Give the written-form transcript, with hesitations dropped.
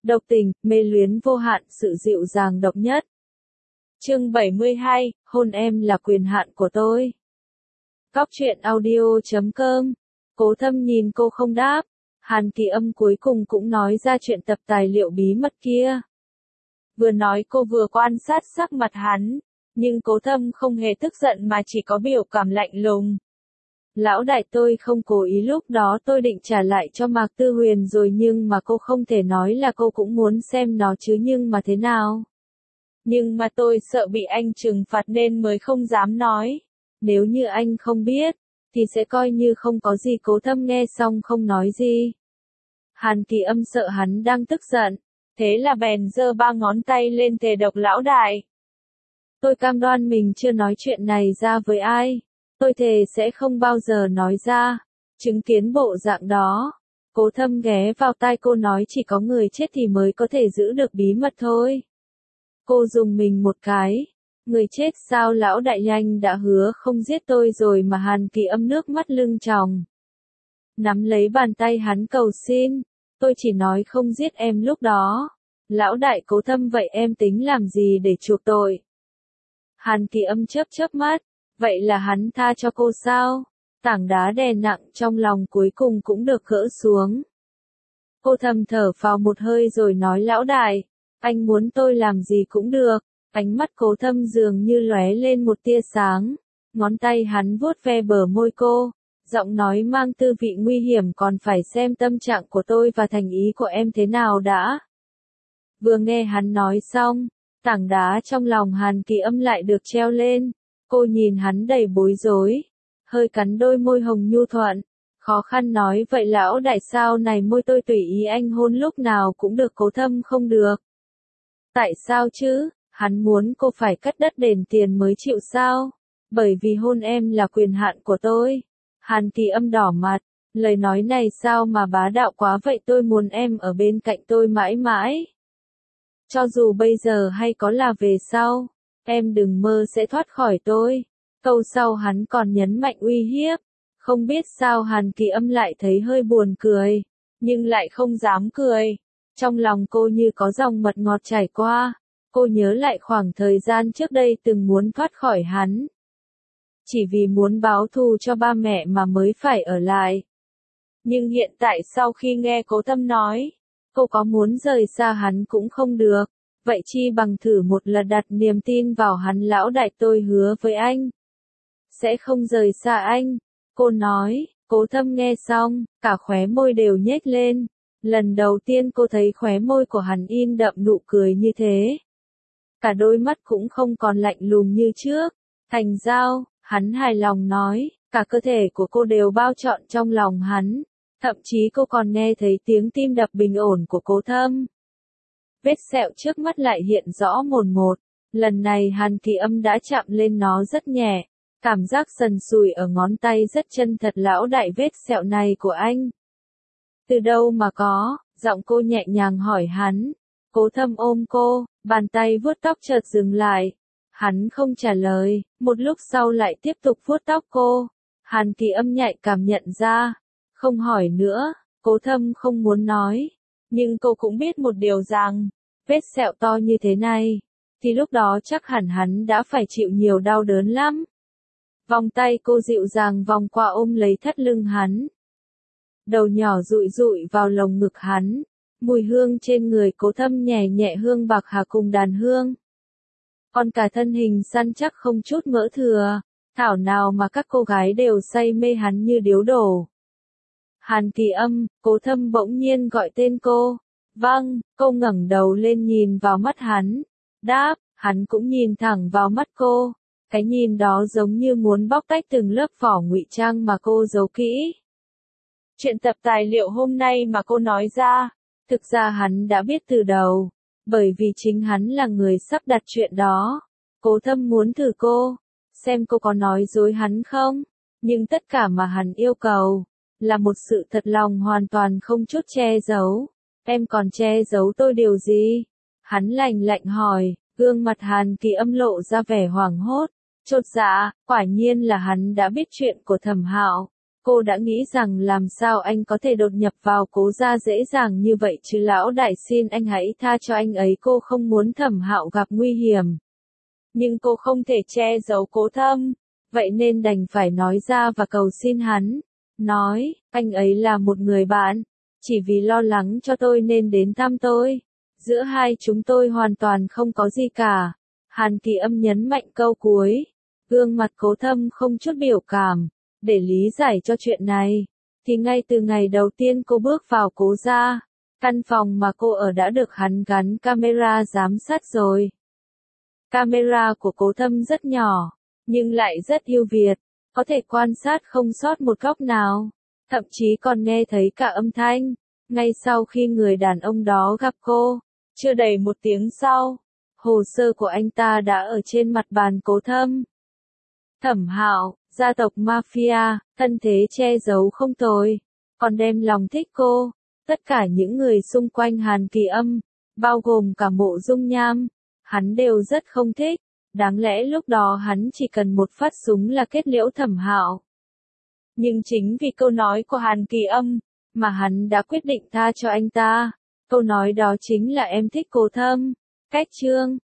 độc tình, mê luyến vô hạn, sự dịu dàng độc nhất. Chương 72, hôn em là quyền hạn của tôi. Góc truyện audio.com. Cố Thâm nhìn cô không đáp. Hàn Kỳ Âm cuối cùng cũng nói ra chuyện tập tài liệu bí mật kia. Vừa nói cô vừa quan sát sắc mặt hắn, nhưng Cố Thâm không hề tức giận mà chỉ có biểu cảm lạnh lùng. Lão đại, tôi không cố ý, lúc đó tôi định trả lại cho Mạc Tư Huyền rồi, nhưng mà cô không thể nói là cô cũng muốn xem nó chứ, nhưng mà thế nào? Nhưng mà tôi sợ bị anh trừng phạt nên mới không dám nói. Nếu như anh không biết, thì sẽ coi như không có gì. Cố Thâm nghe xong không nói gì. Hàn Kỳ Âm sợ hắn đang tức giận, thế là bèn giơ 3 ngón tay lên thề độc: lão đại, tôi cam đoan mình chưa nói chuyện này ra với ai. Tôi thề sẽ không bao giờ nói ra. Chứng kiến bộ dạng đó, Cố Thâm ghé vào tai cô nói, chỉ có người chết thì mới có thể giữ được bí mật thôi. Cô dùng mình một cái. Người chết sao lão đại, nhanh đã hứa không giết tôi rồi mà. Hàn Kỳ Âm nước mắt lưng tròng, nắm lấy bàn tay hắn cầu xin. Tôi chỉ nói không giết em lúc đó. Lão đại. Cố Thâm, vậy em tính làm gì để chuộc tội? Hàn Kỳ Âm chớp chớp mắt. Vậy là hắn tha cho cô sao? Tảng đá đè nặng trong lòng cuối cùng cũng được gỡ xuống. Cô thầm thở phào một hơi rồi nói, lão đại, anh muốn tôi làm gì cũng được. Ánh mắt Cố Thâm dường như lóe lên một tia sáng. Ngón tay hắn vuốt ve bờ môi cô, giọng nói mang tư vị nguy hiểm, còn phải xem tâm trạng của tôi và thành ý của em thế nào đã. Vừa nghe hắn nói xong, tảng đá trong lòng Hàn Kỳ Âm lại được treo lên. Cô nhìn hắn đầy bối rối, hơi cắn đôi môi hồng nhu thuận, khó khăn nói, vậy lão đại sao này, môi tôi tùy ý anh hôn lúc nào cũng được. Cố Thâm không được. Tại sao chứ? Hắn muốn cô phải cắt đất đền tiền mới chịu sao? Bởi vì hôn em là quyền hạn của tôi. Hàn Kỳ Âm đỏ mặt, lời nói này sao mà bá đạo quá vậy, tôi muốn em ở bên cạnh tôi mãi mãi. Cho dù bây giờ hay có là về sau, em đừng mơ sẽ thoát khỏi tôi. Câu sau hắn còn nhấn mạnh uy hiếp. Không biết sao Hàn Kỳ Âm lại thấy hơi buồn cười, nhưng lại không dám cười. Trong lòng cô như có dòng mật ngọt chảy qua. Cô nhớ lại khoảng thời gian trước đây từng muốn thoát khỏi hắn. Chỉ vì muốn báo thù cho ba mẹ mà mới phải ở lại. Nhưng hiện tại sau khi nghe Cố Thâm nói, cô có muốn rời xa hắn cũng không được. Vậy chi bằng thử một lần đặt niềm tin vào hắn. Lão đại, tôi hứa với anh, sẽ không rời xa anh. Cô nói. Cố Thâm nghe xong, cả khóe môi đều nhếch lên. Lần đầu tiên cô thấy khóe môi của hắn in đậm nụ cười như thế. Cả đôi mắt cũng không còn lạnh lùng như trước. Thành giao, hắn hài lòng nói, cả cơ thể của cô đều bao trọn trong lòng hắn. Thậm chí cô còn nghe thấy tiếng tim đập bình ổn của Cố Thâm. Vết sẹo trước mắt lại hiện rõ mồn một. Lần này Hàn Kỳ Âm đã chạm lên nó rất nhẹ. Cảm giác sần sùi ở ngón tay rất chân thật. Lão đại, vết sẹo này của anh từ đâu mà có? Giọng cô nhẹ nhàng hỏi hắn. Cố Thâm ôm cô, bàn tay vuốt tóc chợt dừng lại. Hắn không trả lời, một lúc sau lại tiếp tục vuốt tóc cô. Hàn Kỳ Âm nhạy cảm nhận ra, không hỏi nữa. Cố Thâm không muốn nói, nhưng cô cũng biết một điều rằng, vết sẹo to như thế này, thì lúc đó chắc hẳn hắn đã phải chịu nhiều đau đớn lắm. Vòng tay cô dịu dàng vòng qua ôm lấy thắt lưng hắn. Đầu nhỏ dụi dụi vào lồng ngực hắn. Mùi hương trên người Cố Thâm nhẹ nhẹ hương bạc hà cùng đàn hương. Còn cả thân hình săn chắc không chút mỡ thừa. Thảo nào mà các cô gái đều say mê hắn như điếu đổ. Hàn Kỳ Âm, Cố Thâm bỗng nhiên gọi tên cô. Vâng, cô ngẩng đầu lên nhìn vào mắt hắn. Đáp, hắn cũng nhìn thẳng vào mắt cô. Cái nhìn đó giống như muốn bóc tách từng lớp vỏ ngụy trang mà cô giấu kỹ. Chuyện tập tài liệu hôm nay mà cô nói ra, thực ra hắn đã biết từ đầu, bởi vì chính hắn là người sắp đặt chuyện đó. Cố Thâm muốn thử cô, xem cô có nói dối hắn không, nhưng tất cả mà hắn yêu cầu, là một sự thật lòng hoàn toàn không chút che giấu. Em còn che giấu tôi điều gì? Hắn lạnh lạnh hỏi, gương mặt Hàn Kỳ Âm lộ ra vẻ hoảng hốt, chột dạ, quả nhiên là hắn đã biết chuyện của Thẩm Hạo. Cô đã nghĩ rằng làm sao anh có thể đột nhập vào Cố gia dễ dàng như vậy chứ lão đại, xin anh hãy tha cho anh ấy, cô không muốn Thẩm Hạo gặp nguy hiểm. Nhưng cô không thể che giấu Cố Thâm, vậy nên đành phải nói ra và cầu xin hắn. Nói, anh ấy là một người bạn, chỉ vì lo lắng cho tôi nên đến thăm tôi. Giữa hai chúng tôi hoàn toàn không có gì cả. Hàn Kỳ Âm nhấn mạnh câu cuối. Gương mặt Cố Thâm không chút biểu cảm. Để lý giải cho chuyện này, thì ngay từ ngày đầu tiên cô bước vào Cố gia, căn phòng mà cô ở đã được hắn gắn camera giám sát rồi. Camera của Cố Thâm rất nhỏ, nhưng lại rất ưu việt, có thể quan sát không sót một góc nào, thậm chí còn nghe thấy cả âm thanh. Ngay sau khi người đàn ông đó gặp cô, chưa đầy một tiếng sau, hồ sơ của anh ta đã ở trên mặt bàn Cố Thâm. Thẩm Hạo, gia tộc mafia, thân thế che giấu không tồi, còn đem lòng thích cô. Tất cả những người xung quanh Hàn Kỳ Âm, bao gồm cả Mộ Dung Nham, hắn đều rất không thích. Đáng lẽ lúc đó hắn chỉ cần một phát súng là kết liễu Thẩm Hạo. Nhưng chính vì câu nói của Hàn Kỳ Âm, mà hắn đã quyết định tha cho anh ta. Câu nói đó chính là em thích Cố Thâm. Cách chương